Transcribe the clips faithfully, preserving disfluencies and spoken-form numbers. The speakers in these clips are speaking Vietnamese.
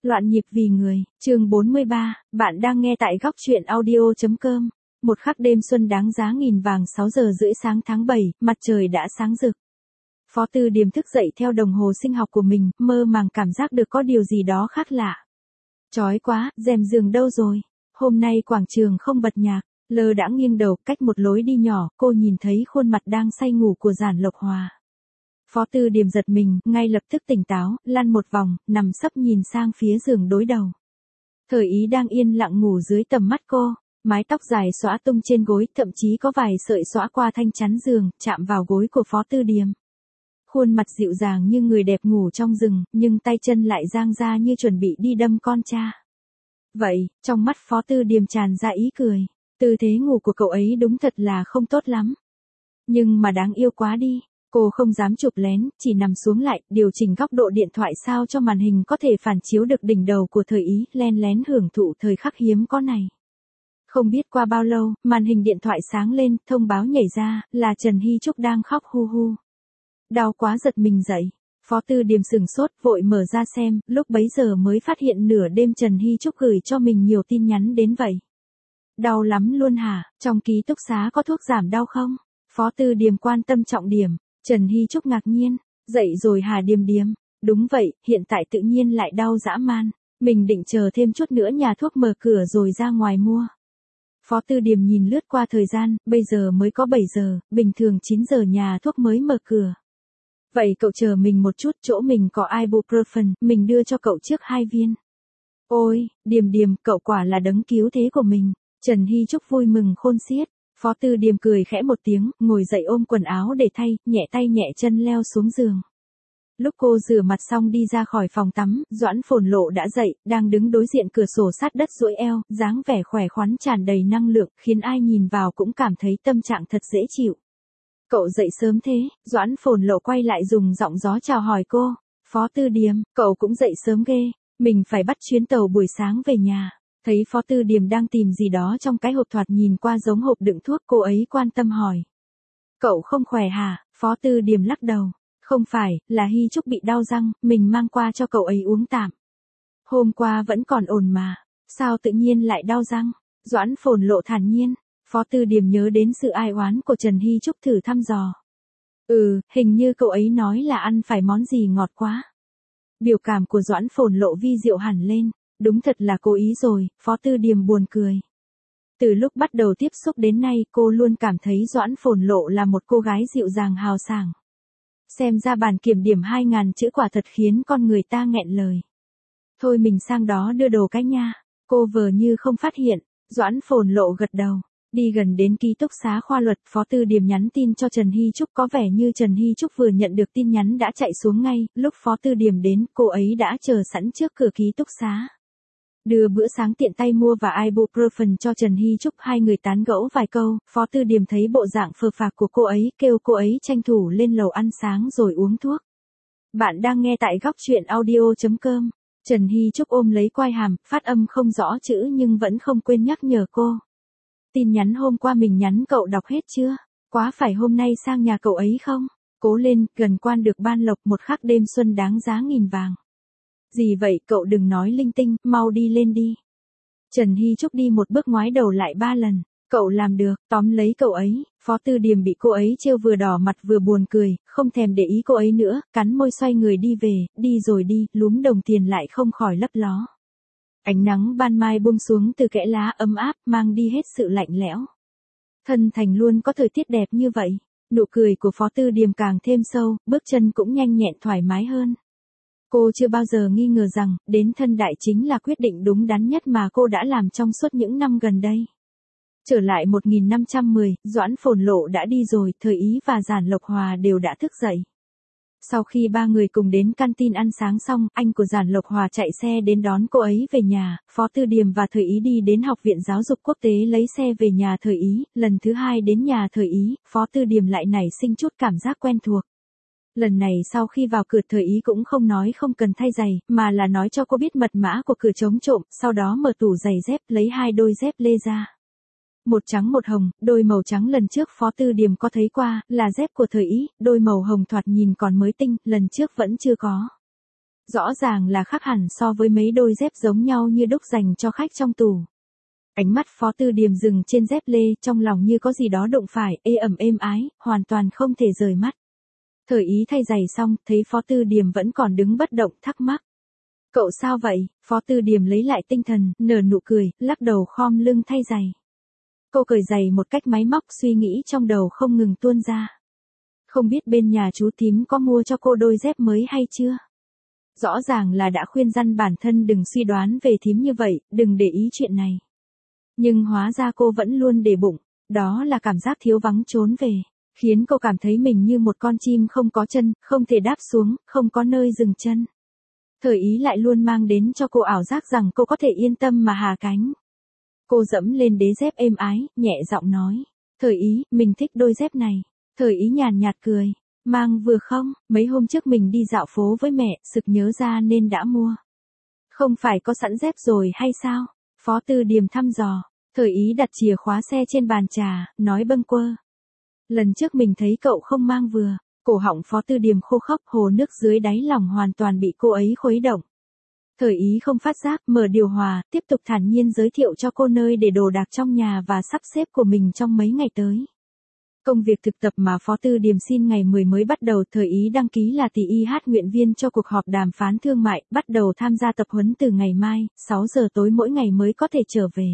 Loạn nhịp vì người, chương bốn mươi ba, bạn đang nghe tại góc truyện audio.com. Một khắc đêm xuân đáng giá nghìn vàng sáu giờ rưỡi sáng tháng bảy, mặt trời đã sáng rực. Phó Tư Điềm thức dậy theo đồng hồ sinh học của mình, mơ màng cảm giác được có điều gì đó khác lạ. Chói quá, rèm giường đâu rồi? Hôm nay quảng trường không bật nhạc, lơ đãng nghiêng đầu, cách một lối đi nhỏ, cô nhìn thấy khuôn mặt đang say ngủ của Giản Lộc Hòa. Phó Tư Điềm giật mình, ngay lập tức tỉnh táo, lăn một vòng, nằm sấp nhìn sang phía giường đối đầu. Thời Ý đang yên lặng ngủ dưới tầm mắt cô, mái tóc dài xõa tung trên gối, thậm chí có vài sợi xõa qua thanh chắn giường, chạm vào gối của Phó Tư Điềm. Khuôn mặt dịu dàng như người đẹp ngủ trong rừng, nhưng tay chân lại dang ra như chuẩn bị đi đâm con cha. Vậy, trong mắt Phó Tư Điềm tràn ra ý cười, tư thế ngủ của cậu ấy đúng thật là không tốt lắm. Nhưng mà đáng yêu quá đi. Cô không dám chụp lén, chỉ nằm xuống lại, điều chỉnh góc độ điện thoại sao cho màn hình có thể phản chiếu được đỉnh đầu của Thời Ý, len lén hưởng thụ thời khắc hiếm có này. Không biết qua bao lâu, màn hình điện thoại sáng lên, thông báo nhảy ra, là Trần Hy Trúc đang khóc hu hu. Đau quá giật mình dậy, Phó Tư Điềm sừng sốt, vội mở ra xem, lúc bấy giờ mới phát hiện nửa đêm Trần Hy Trúc gửi cho mình nhiều tin nhắn đến vậy. Đau lắm luôn hả, trong ký túc xá có thuốc giảm đau không? Phó Tư Điềm quan tâm trọng điểm. Trần Hy Trúc ngạc nhiên, dậy rồi hả Điềm Điềm? Đúng vậy, hiện tại tự nhiên lại đau dã man, mình định chờ thêm chút nữa nhà thuốc mở cửa rồi ra ngoài mua. Phó Tư Điềm nhìn lướt qua thời gian, bây giờ mới có bảy giờ, bình thường chín giờ nhà thuốc mới mở cửa. Vậy cậu chờ mình một chút, chỗ mình có ibuprofen, mình đưa cho cậu trước hai viên. Ôi, Điềm Điềm, cậu quả là đấng cứu thế của mình. Trần Hy Trúc vui mừng khôn xiết. Phó Tư Điềm cười khẽ một tiếng, ngồi dậy ôm quần áo để thay, nhẹ tay nhẹ chân leo xuống giường. Lúc cô rửa mặt xong đi ra khỏi phòng tắm, Doãn Phồn Lộ đã dậy, đang đứng đối diện cửa sổ sát đất duỗi eo, dáng vẻ khỏe khoắn tràn đầy năng lượng, khiến ai nhìn vào cũng cảm thấy tâm trạng thật dễ chịu. Cậu dậy sớm thế, Doãn Phồn Lộ quay lại dùng giọng gió chào hỏi cô. Phó Tư Điềm, cậu cũng dậy sớm ghê, mình phải bắt chuyến tàu buổi sáng về nhà. Thấy Phó Tư Điềm đang tìm gì đó trong cái hộp thoạt nhìn qua giống hộp đựng thuốc, cô ấy quan tâm hỏi. Cậu không khỏe hả? Phó Tư Điềm lắc đầu. Không phải, là Hy Trúc bị đau răng, mình mang qua cho cậu ấy uống tạm. Hôm qua vẫn còn ổn mà, sao tự nhiên lại đau răng? Doãn Phồn Lộ thản nhiên. Phó Tư Điềm nhớ đến sự ai oán của Trần Hy Trúc thử thăm dò. Ừ, hình như cậu ấy nói là ăn phải món gì ngọt quá. Biểu cảm của Doãn Phồn Lộ vi diệu hẳn lên. Đúng thật là cố ý rồi, Phó Tư Điềm buồn cười. Từ lúc bắt đầu tiếp xúc đến nay, cô luôn cảm thấy Doãn Phồn Lộ là một cô gái dịu dàng hào sảng. Xem ra bản kiểm điểm hai ngàn chữ quả thật khiến con người ta nghẹn lời. Thôi mình sang đó đưa đồ cái nha. Cô vờ như không phát hiện, Doãn Phồn Lộ gật đầu. Đi gần đến ký túc xá khoa luật, Phó Tư Điềm nhắn tin cho Trần Hy Trúc, có vẻ như Trần Hy Trúc vừa nhận được tin nhắn đã chạy xuống ngay, lúc Phó Tư Điềm đến, cô ấy đã chờ sẵn trước cửa ký túc xá. Đưa bữa sáng tiện tay mua và ibuprofen cho Trần Hy Trúc, hai người tán gẫu vài câu, Phó Tư Điềm thấy bộ dạng phờ phạc của cô ấy, kêu cô ấy tranh thủ lên lầu ăn sáng rồi uống thuốc. Bạn đang nghe tại góc truyện audio.com. Trần Hy Trúc ôm lấy quai hàm, phát âm không rõ chữ nhưng vẫn không quên nhắc nhở cô. Tin nhắn hôm qua mình nhắn cậu đọc hết chưa? Quá phải hôm nay sang nhà cậu ấy không? Cố lên, gần quan được ban lộc, một khắc đêm xuân đáng giá nghìn vàng. Gì vậy, cậu đừng nói linh tinh, mau đi lên đi. Trần Hy Trúc đi một bước ngoái đầu lại ba lần. Cậu làm được, tóm lấy cậu ấy. Phó Tư Điềm bị cô ấy trêu vừa đỏ mặt vừa buồn cười, không thèm để ý cô ấy nữa, cắn môi xoay người đi về, đi rồi đi, lúm đồng tiền lại không khỏi lấp ló. Ánh nắng ban mai buông xuống từ kẽ lá ấm áp, mang đi hết sự lạnh lẽo. Thân thành luôn có thời tiết đẹp như vậy. Nụ cười của Phó Tư Điềm càng thêm sâu, bước chân cũng nhanh nhẹn thoải mái hơn. Cô chưa bao giờ nghi ngờ rằng, đến thân đại chính là quyết định đúng đắn nhất mà cô đã làm trong suốt những năm gần đây. Trở lại một nghìn năm trăm mười, Doãn Phồn Lộ đã đi rồi, Thời Ý và Giản Lộc Hòa đều đã thức dậy. Sau khi ba người cùng đến canteen ăn sáng xong, anh của Giản Lộc Hòa chạy xe đến đón cô ấy về nhà, Phó Tư Điềm và Thời Ý đi đến Học viện Giáo dục Quốc tế lấy xe về nhà Thời Ý, lần thứ hai đến nhà Thời Ý, Phó Tư Điềm lại nảy sinh chút cảm giác quen thuộc. Lần này sau khi vào cửa Thời Ý cũng không nói không cần thay giày, mà là nói cho cô biết mật mã của cửa chống trộm, sau đó mở tủ giày dép lấy hai đôi dép lê ra. Một trắng một hồng, đôi màu trắng lần trước Phó Tư Điềm có thấy qua, là dép của Thời Ý, đôi màu hồng thoạt nhìn còn mới tinh, lần trước vẫn chưa có. Rõ ràng là khác hẳn so với mấy đôi dép giống nhau như đúc dành cho khách trong tủ. Ánh mắt Phó Tư Điềm dừng trên dép lê, trong lòng như có gì đó đụng phải, ê ẩm êm ái, hoàn toàn không thể rời mắt. Thời Ý thay giày xong, thấy Phó Tư Điềm vẫn còn đứng bất động, thắc mắc. Cậu sao vậy? Phó Tư Điềm lấy lại tinh thần, nở nụ cười, lắc đầu khom lưng thay giày. Cô cởi giày một cách máy móc, suy nghĩ trong đầu không ngừng tuôn ra. Không biết bên nhà chú Tím có mua cho cô đôi dép mới hay chưa? Rõ ràng là đã khuyên răn bản thân đừng suy đoán về Thím như vậy, đừng để ý chuyện này. Nhưng hóa ra cô vẫn luôn để bụng, đó là cảm giác thiếu vắng trốn về, khiến cô cảm thấy mình như một con chim không có chân, không thể đáp xuống, không có nơi dừng chân. Thời Ý lại luôn mang đến cho cô ảo giác rằng cô có thể yên tâm mà hạ cánh. Cô dẫm lên đế dép êm ái, nhẹ giọng nói. Thời Ý, mình thích đôi dép này. Thời Ý nhàn nhạt cười. Mang vừa không, mấy hôm trước mình đi dạo phố với mẹ, sực nhớ ra nên đã mua. Không phải có sẵn dép rồi hay sao? Phó Tư Điềm thăm dò. Thời Ý đặt chìa khóa xe trên bàn trà, nói bâng quơ. Lần trước mình thấy cậu không mang vừa. Cổ họng Phó Tư Điềm khô khốc, hồ nước dưới đáy lòng hoàn toàn bị cô ấy khuấy động. Thời Ý không phát giác, mở điều hòa, tiếp tục thản nhiên giới thiệu cho cô nơi để đồ đạc trong nhà và sắp xếp của mình trong mấy ngày tới. Công việc thực tập mà Phó Tư Điềm xin ngày mười mới bắt đầu. Thời Ý đăng ký là tỷ y hát nguyện viên cho cuộc họp đàm phán thương mại, bắt đầu tham gia tập huấn từ ngày mai, sáu giờ tối mỗi ngày mới có thể trở về.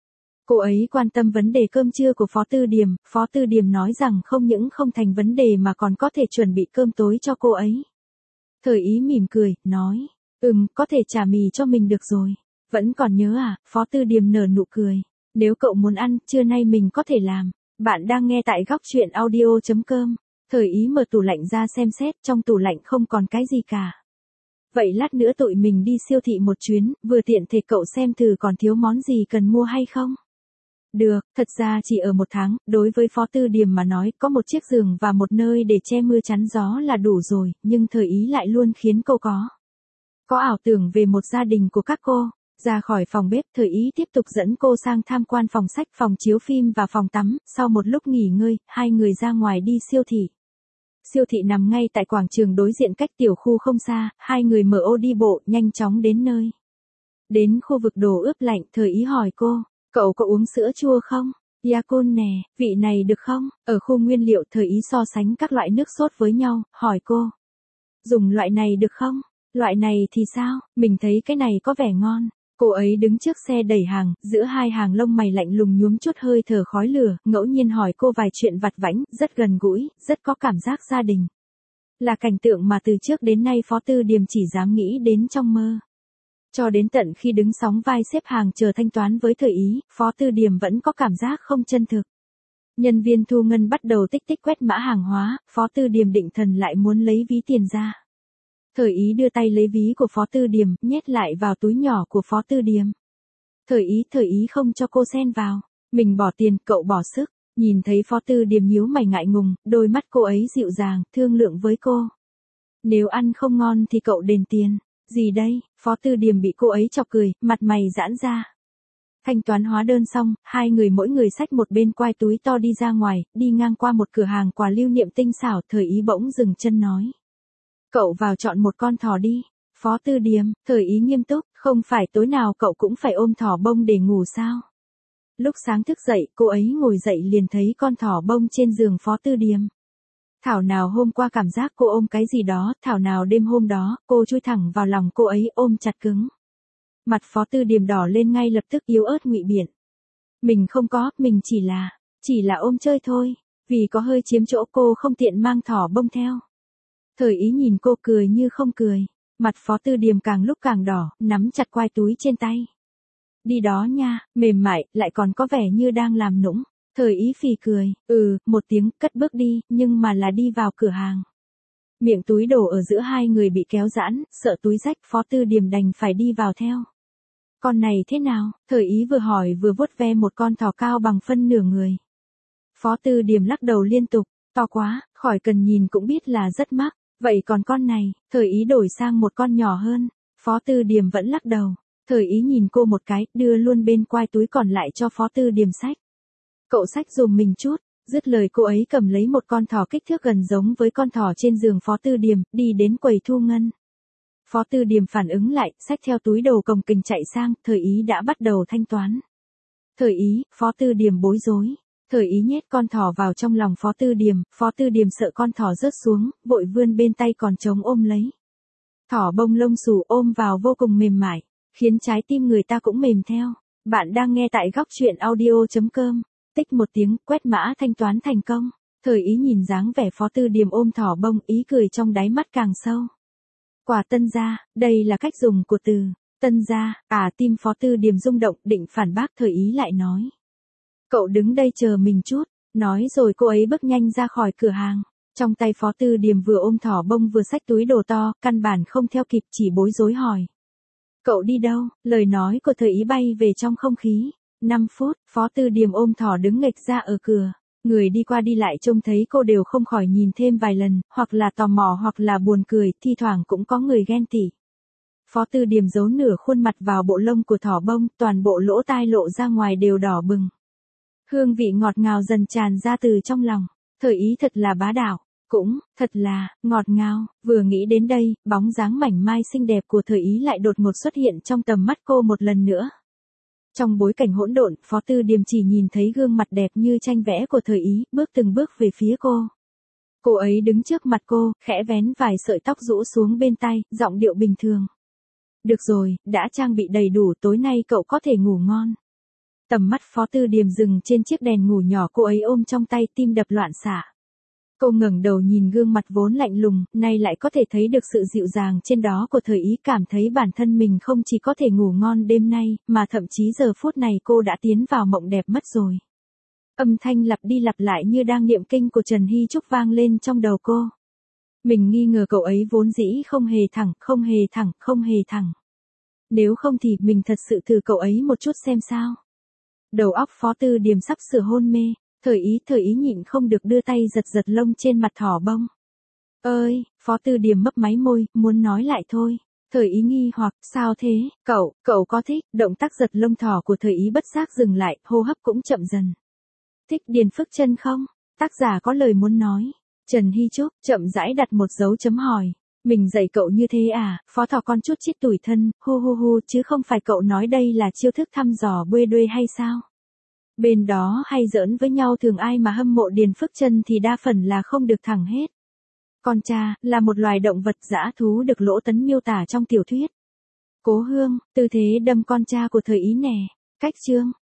Cô ấy quan tâm vấn đề cơm trưa của Phó Tư Điềm, Phó Tư Điềm nói rằng không những không thành vấn đề mà còn có thể chuẩn bị cơm tối cho cô ấy. Thời Ý mỉm cười, nói, ừm, có thể trả mì cho mình được rồi. Vẫn còn nhớ à? Phó Tư Điềm nở nụ cười. Nếu cậu muốn ăn, trưa nay mình có thể làm. Bạn đang nghe tại góc truyện audio chấm com. Thời Ý mở tủ lạnh ra xem xét, trong tủ lạnh không còn cái gì cả. Vậy lát nữa tụi mình đi siêu thị một chuyến, vừa tiện thể cậu xem thử còn thiếu món gì cần mua hay không? Được, thật ra chỉ ở một tháng, đối với Phó Tư Điềm mà nói, có một chiếc giường và một nơi để che mưa chắn gió là đủ rồi, nhưng Thời Ý lại luôn khiến cô có. Có ảo tưởng về một gia đình của các cô. Ra khỏi phòng bếp, Thời Ý tiếp tục dẫn cô sang tham quan phòng sách, phòng chiếu phim và phòng tắm. Sau một lúc nghỉ ngơi, hai người ra ngoài đi siêu thị. Siêu thị nằm ngay tại quảng trường đối diện cách tiểu khu không xa, hai người mở ô đi bộ, nhanh chóng đến nơi. Đến khu vực đồ ướp lạnh, Thời Ý hỏi cô, cậu có uống sữa chua không? Yakult nè, vị này được không? Ở khu nguyên liệu, Thời Ý so sánh các loại nước sốt với nhau, hỏi cô. Dùng loại này được không? Loại này thì sao? Mình thấy cái này có vẻ ngon. Cô ấy đứng trước xe đẩy hàng, giữa hai hàng lông mày lạnh lùng nhuốm chút hơi thở khói lửa, ngẫu nhiên hỏi cô vài chuyện vặt vãnh, rất gần gũi, rất có cảm giác gia đình. Là cảnh tượng mà từ trước đến nay Phó Tư Điềm chỉ dám nghĩ đến trong mơ. Cho đến tận khi đứng sóng vai xếp hàng chờ thanh toán với Thời Ý, Phó Tư Điềm vẫn có cảm giác không chân thực. Nhân viên thu ngân bắt đầu tích tích quét mã hàng hóa, Phó Tư Điềm định thần lại muốn lấy ví tiền ra. Thời Ý đưa tay lấy ví của Phó Tư Điềm, nhét lại vào túi nhỏ của Phó Tư Điềm. Thời Ý, Thời Ý không cho cô xen vào. Mình bỏ tiền, cậu bỏ sức. Nhìn thấy Phó Tư Điềm nhíu mày ngại ngùng, đôi mắt cô ấy dịu dàng, thương lượng với cô. Nếu ăn không ngon thì cậu đền tiền. Gì đây? Phó Tư Điềm bị cô ấy chọc cười, mặt mày giãn ra. Thanh toán hóa đơn xong, hai người mỗi người xách một bên quai túi to đi ra ngoài, đi ngang qua một cửa hàng quà lưu niệm tinh xảo, Thời Ý bỗng dừng chân nói. Cậu vào chọn một con thỏ đi. Phó Tư Điềm, Thời Ý nghiêm túc, không phải tối nào cậu cũng phải ôm thỏ bông để ngủ sao? Lúc sáng thức dậy, cô ấy ngồi dậy liền thấy con thỏ bông trên giường Phó Tư Điềm. Thảo nào hôm qua cảm giác cô ôm cái gì đó, thảo nào đêm hôm đó, cô chui thẳng vào lòng cô ấy ôm chặt cứng. Mặt Phó Tư Điềm đỏ lên ngay lập tức yếu ớt ngụy biện. Mình không có, mình chỉ là, chỉ là ôm chơi thôi, vì có hơi chiếm chỗ cô không tiện mang thỏ bông theo. Thời Ý nhìn cô cười như không cười. Mặt Phó Tư Điềm càng lúc càng đỏ, nắm chặt quai túi trên tay. Đi đó nha, mềm mại, lại còn có vẻ như đang làm nũng. Thời Ý phì cười, ừ, một tiếng, cất bước đi, nhưng mà là đi vào cửa hàng. Miệng túi đổ ở giữa hai người bị kéo giãn, sợ túi rách, Phó Tư Điềm đành phải đi vào theo. Con này thế nào? Thời Ý vừa hỏi vừa vuốt ve một con thỏ cao bằng phân nửa người. Phó Tư Điềm lắc đầu liên tục, to quá, khỏi cần nhìn cũng biết là rất mắc. Vậy còn con này, Thời Ý đổi sang một con nhỏ hơn. Phó Tư Điềm vẫn lắc đầu. Thời Ý nhìn cô một cái, đưa luôn bên quai túi còn lại cho Phó Tư Điềm xách. Cậu xách dùm mình chút. Dứt lời cô ấy cầm lấy một con thỏ kích thước gần giống với con thỏ trên giường Phó Tư Điềm, đi đến quầy thu ngân. Phó Tư Điềm phản ứng lại, xách theo túi đồ cồng kềnh chạy sang, Thời Ý đã bắt đầu thanh toán. Thời Ý, Phó Tư Điềm bối rối. Thời Ý nhét con thỏ vào trong lòng Phó Tư Điềm, Phó Tư Điềm sợ con thỏ rớt xuống, vội vươn bên tay còn trống ôm lấy. Thỏ bông lông xù ôm vào vô cùng mềm mại, khiến trái tim người ta cũng mềm theo. Bạn đang nghe tại góc truyện audio.com. Tích một tiếng, quét mã thanh toán thành công. Thời Ý nhìn dáng vẻ Phó Tư Điềm ôm thỏ bông, ý cười trong đáy mắt càng sâu. Quả tân gia, đây là cách dùng của từ tân gia. À, tim Phó Tư Điềm rung động, định phản bác, Thời Ý lại nói. Cậu đứng đây chờ mình chút. Nói rồi cô ấy bước nhanh ra khỏi cửa hàng. Trong tay Phó Tư Điềm vừa ôm thỏ bông vừa xách túi đồ to, căn bản không theo kịp, chỉ bối rối hỏi. Cậu đi đâu? Lời nói của Thời Ý bay về trong không khí. năm phút, Phó Tư Điềm ôm thỏ đứng nghệch ra ở cửa. Người đi qua đi lại trông thấy cô đều không khỏi nhìn thêm vài lần, hoặc là tò mò hoặc là buồn cười, thi thoảng cũng có người ghen tị. Phó Tư Điềm giấu nửa khuôn mặt vào bộ lông của thỏ bông, toàn bộ lỗ tai lộ ra ngoài đều đỏ bừng. Hương vị ngọt ngào dần tràn ra từ trong lòng. Thời Ý thật là bá đạo, cũng, thật là, ngọt ngào. Vừa nghĩ đến đây, bóng dáng mảnh mai xinh đẹp của Thời Ý lại đột ngột xuất hiện trong tầm mắt cô một lần nữa. Trong bối cảnh hỗn độn, Phó Tư Điềm chỉ nhìn thấy gương mặt đẹp như tranh vẽ của Thời Ý, bước từng bước về phía cô. Cô ấy đứng trước mặt cô, khẽ vén vài sợi tóc rũ xuống bên tai, giọng điệu bình thường. Được rồi, đã trang bị đầy đủ, tối nay cậu có thể ngủ ngon. Tầm mắt Phó Tư Điềm dừng trên chiếc đèn ngủ nhỏ cô ấy ôm trong tay, tim đập loạn xạ. Cô ngẩng đầu nhìn gương mặt vốn lạnh lùng, nay lại có thể thấy được sự dịu dàng trên đó của Thời Ý, cảm thấy bản thân mình không chỉ có thể ngủ ngon đêm nay, mà thậm chí giờ phút này cô đã tiến vào mộng đẹp mất rồi. Âm thanh lặp đi lặp lại như đang niệm kinh của Trần Hy Trúc vang lên trong đầu cô. Mình nghi ngờ cậu ấy vốn dĩ không hề thẳng, không hề thẳng, không hề thẳng. Nếu không thì mình thật sự thử cậu ấy một chút xem sao. Đầu óc Phó Tư Điềm sắp sửa hôn mê. Thời Ý, Thời Ý nhịn không được đưa tay giật giật lông trên mặt thỏ bông. Ơi, Phó Tư Điềm mấp máy môi, muốn nói lại thôi. Thời Ý nghi hoặc, sao thế, cậu, cậu có thích, động tác giật lông thỏ của Thời Ý bất giác dừng lại, hô hấp cũng chậm dần. Thích Điền Phước Chân không? Tác giả có lời muốn nói. Trần Hy Trúc, chậm rãi đặt một dấu chấm hỏi. Mình dạy cậu như thế à, Phó thỏ con chút chít tủi thân, hu hu hu, chứ không phải cậu nói đây là chiêu thức thăm dò buê đuê hay sao? Bên đó hay giỡn với nhau, thường ai mà hâm mộ Điền Phước Chân thì đa phần là không được thẳng hết. Con cha, là một loài động vật dã thú được Lỗ Tấn miêu tả trong tiểu thuyết. Cố Hương, tư thế đâm con cha của Thời Ý nè. Cách chương,